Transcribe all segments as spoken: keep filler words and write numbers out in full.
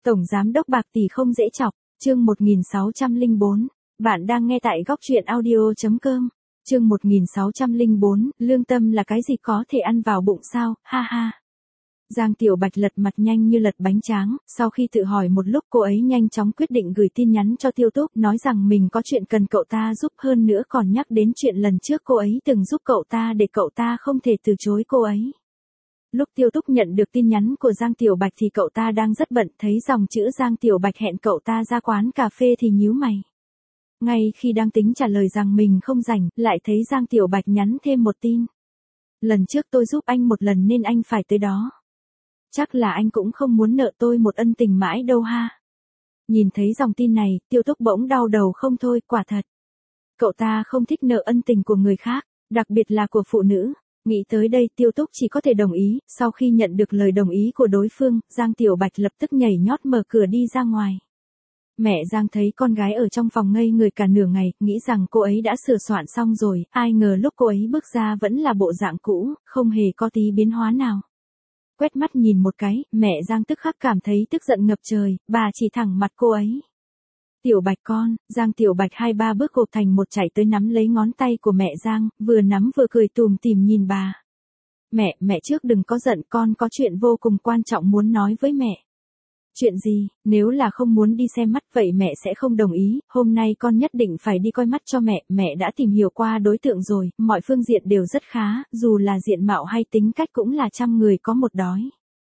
Tổng giám đốc bạc tỷ không dễ chọc, chương một nghìn sáu trăm lẻ bốn. Bạn đang nghe tại góc truyện audio chấm com. Chương một nghìn sáu trăm lẻ bốn, lương tâm là cái gì có thể ăn vào bụng sao, ha ha. Giang Tiểu Bạch lật mặt nhanh như lật bánh tráng, sau khi tự hỏi một lúc cô ấy nhanh chóng quyết định gửi tin nhắn cho Tiêu Túc, nói rằng mình có chuyện cần cậu ta giúp, hơn nữa còn nhắc đến chuyện lần trước cô ấy từng giúp cậu ta để cậu ta không thể từ chối cô ấy. Lúc Tiêu Túc nhận được tin nhắn của Giang Tiểu Bạch thì cậu ta đang rất bận, thấy dòng chữ Giang Tiểu Bạch hẹn cậu ta ra quán cà phê thì nhíu mày. Ngay khi đang tính trả lời rằng mình không rảnh, lại thấy Giang Tiểu Bạch nhắn thêm một tin. Lần trước tôi giúp anh một lần nên anh phải tới đó. Chắc là anh cũng không muốn nợ tôi một ân tình mãi đâu ha. Nhìn thấy dòng tin này, Tiêu Túc bỗng đau đầu không thôi, quả thật. Cậu ta không thích nợ ân tình của người khác, đặc biệt là của phụ nữ. Nghĩ tới đây Tiêu Túc chỉ có thể đồng ý, sau khi nhận được lời đồng ý của đối phương, Giang Tiểu Bạch lập tức nhảy nhót mở cửa đi ra ngoài. Mẹ Giang thấy con gái ở trong phòng ngây người cả nửa ngày, nghĩ rằng cô ấy đã sửa soạn xong rồi, ai ngờ lúc cô ấy bước ra vẫn là bộ dạng cũ, không hề có tí biến hóa nào. Quét mắt nhìn một cái, mẹ Giang tức khắc cảm thấy tức giận ngập trời, bà chỉ thẳng mặt cô ấy. Tiểu Bạch con, Giang Tiểu Bạch hai ba bước gộp thành một chạy tới nắm lấy ngón tay của mẹ Giang, vừa nắm vừa cười tùm tìm nhìn bà. Mẹ, mẹ trước đừng có giận, con có chuyện vô cùng quan trọng muốn nói với mẹ. Chuyện gì, nếu là không muốn đi xem mắt vậy mẹ sẽ không đồng ý, hôm nay con nhất định phải đi coi mắt cho mẹ, mẹ đã tìm hiểu qua đối tượng rồi, mọi phương diện đều rất khá, dù là diện mạo hay tính cách cũng là trăm người có một đói.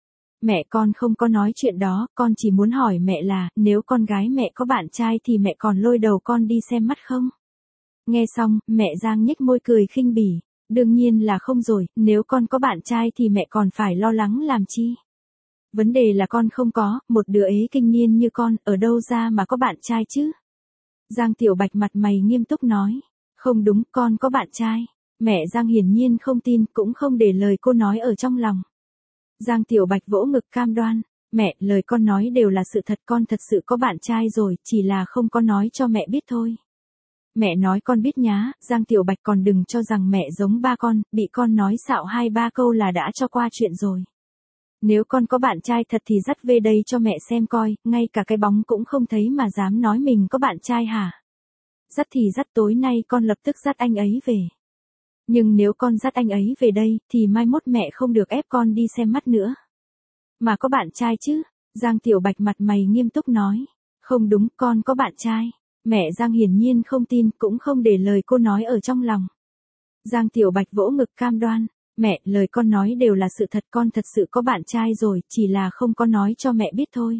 Mẹ con không có nói chuyện đó, con chỉ muốn hỏi mẹ là, nếu con gái mẹ có bạn trai thì mẹ còn lôi đầu con đi xem mắt không? Nghe xong, mẹ Giang nhếch môi cười khinh bỉ, đương nhiên là không rồi, nếu con có bạn trai thì mẹ còn phải lo lắng làm chi? Vấn đề là con không có, một đứa ế kinh niên như con, ở đâu ra mà có bạn trai chứ? Giang Tiểu Bạch mặt mày nghiêm túc nói, không đúng, con có bạn trai. Mẹ Giang hiển nhiên không tin, cũng không để lời cô nói ở trong lòng. Giang Tiểu Bạch vỗ ngực cam đoan, mẹ, lời con nói đều là sự thật, con thật sự có bạn trai rồi, chỉ là không có nói cho mẹ biết thôi. Mẹ nói con biết nhá, Giang Tiểu Bạch còn đừng cho rằng mẹ giống ba con, bị con nói xạo hai ba câu là đã cho qua chuyện rồi. Nếu con có bạn trai thật thì dắt về đây cho mẹ xem coi, ngay cả cái bóng cũng không thấy mà dám nói mình có bạn trai hả? Dắt thì dắt, tối nay con lập tức dắt anh ấy về. Nhưng nếu con dắt anh ấy về đây, thì mai mốt mẹ không được ép con đi xem mắt nữa. Mà có bạn trai chứ? Giang Tiểu Bạch mặt mày nghiêm túc nói. Không đúng, con có bạn trai. Mẹ Giang hiển nhiên không tin, cũng không để lời cô nói ở trong lòng. Giang Tiểu Bạch vỗ ngực cam đoan. Mẹ, lời con nói đều là sự thật, con thật sự có bạn trai rồi, chỉ là không có nói cho mẹ biết thôi.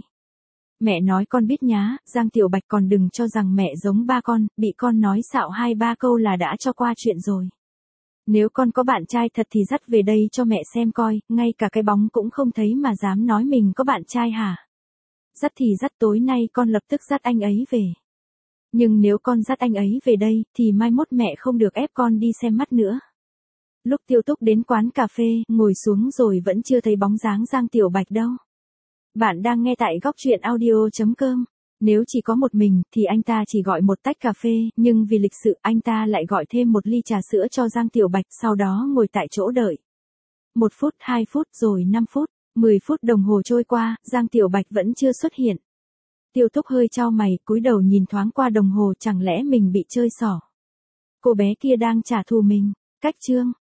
Mẹ nói con biết nhá, Giang Tiểu Bạch còn đừng cho rằng mẹ giống ba con, bị con nói xạo hai ba câu là đã cho qua chuyện rồi. Nếu con có bạn trai thật thì dắt về đây cho mẹ xem coi, ngay cả cái bóng cũng không thấy mà dám nói mình có bạn trai hả? Dắt thì dắt, tối nay con lập tức dắt anh ấy về. Nhưng nếu con dắt anh ấy về đây, thì mai mốt mẹ không được ép con đi xem mắt nữa. Lúc Tiêu Túc đến quán cà phê, ngồi xuống rồi vẫn chưa thấy bóng dáng Giang Tiểu Bạch đâu. Bạn đang nghe tại góc truyện audio chấm com. Nếu chỉ có một mình, thì anh ta chỉ gọi một tách cà phê, nhưng vì lịch sự, anh ta lại gọi thêm một ly trà sữa cho Giang Tiểu Bạch, sau đó ngồi tại chỗ đợi. Một phút, hai phút, rồi năm phút, mười phút đồng hồ trôi qua, Giang Tiểu Bạch vẫn chưa xuất hiện. Tiêu Túc hơi chau mày, cúi đầu nhìn thoáng qua đồng hồ, chẳng lẽ mình bị chơi xỏ. Cô bé kia đang trả thù mình. Cách chương.